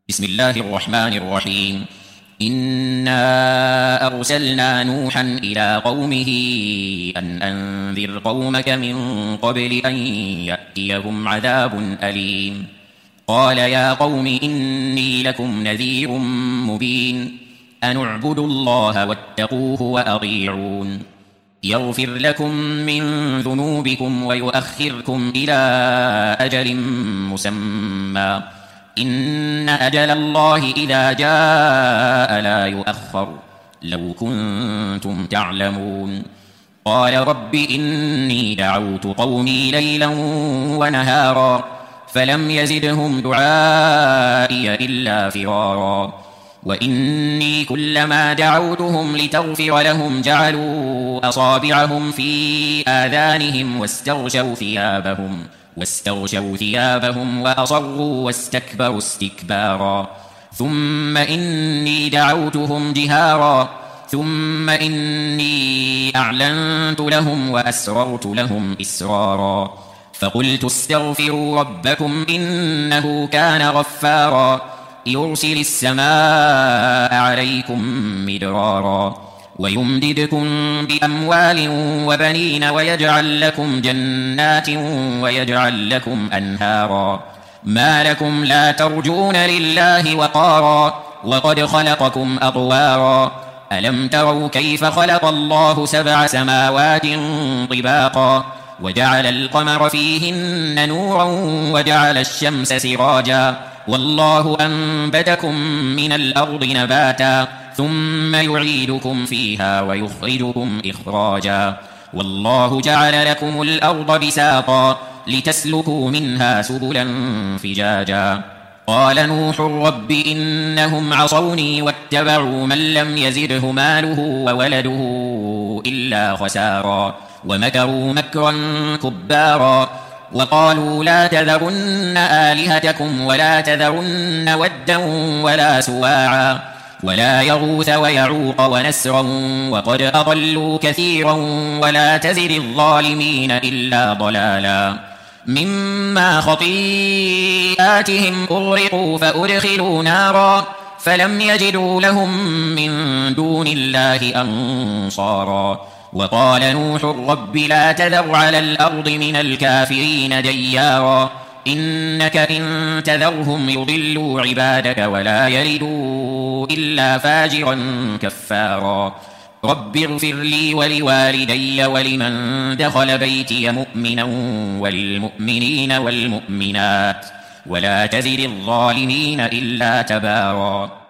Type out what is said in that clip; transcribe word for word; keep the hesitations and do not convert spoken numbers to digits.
بسم الله الرحمن الرحيم. إنا أرسلنا نوحا إلى قومه أن أنذر قومك من قبل أن يأتيهم عذاب أليم. قال يا قوم إني لكم نذير مبين أن اعبدوا الله واتقوه وأطيعون يغفر لكم من ذنوبكم ويؤخركم إلى أجل مسمى إن أجل الله إذا جاء لا يؤخر لو كنتم تعلمون. قال رب إني دعوت قومي ليلا ونهارا فلم يزدهم دعائي إلا فرارا وإني كلما دعوتهم لتغفر لهم جعلوا أصابعهم في آذانهم واستغشوا ثيابهم واستغشوا ثيابهم وأصروا واستكبروا استكبارا ثم إني دعوتهم جهارا ثم إني أعلنت لهم وأسررت لهم إسرارا فقلت استغفروا ربكم إنه كان غفارا يرسل السماء عليكم مدرارا ويمددكم بأموال وبنين ويجعل لكم جنات ويجعل لكم أنهارا ما لكم لا ترجون لله وقارا وقد خلقكم أطوارا ألم تروا كيف خلق الله سبع سماوات طباقا وجعل القمر فيهن نورا وجعل الشمس سراجا والله أنبتكم من الأرض نباتا ثم يعيدكم فيها ويخرجكم إخراجا والله جعل لكم الأرض بساطا لتسلكوا منها سبلا فجاجا. قال نوح رب إنهم عصوني واتبعوا من لم يزده ماله وولده إلا خسارا ومكروا مكرا كبارا وقالوا لا تذرن آلهتكم ولا تذرن ودا ولا سواعا ولا يغوث ويعوق ونسرا وقد أضلوا كثيرا ولا تزد الظالمين إلا ضلالا. مما خطيئاتهم أغرقوا فأدخلوا نارا فلم يجدوا لهم من دون الله أنصارا وقال نوح رب لا تذر على الأرض من الكافرين ديارا إنك إن تذرهم يضلوا عبادك ولا يلدوا إلا فاجرا كفارا. رب اغفر لي ولوالدي ولمن دخل بيتي مؤمنا وللمؤمنين والمؤمنات ولا تزد الظالمين إلا تبارا.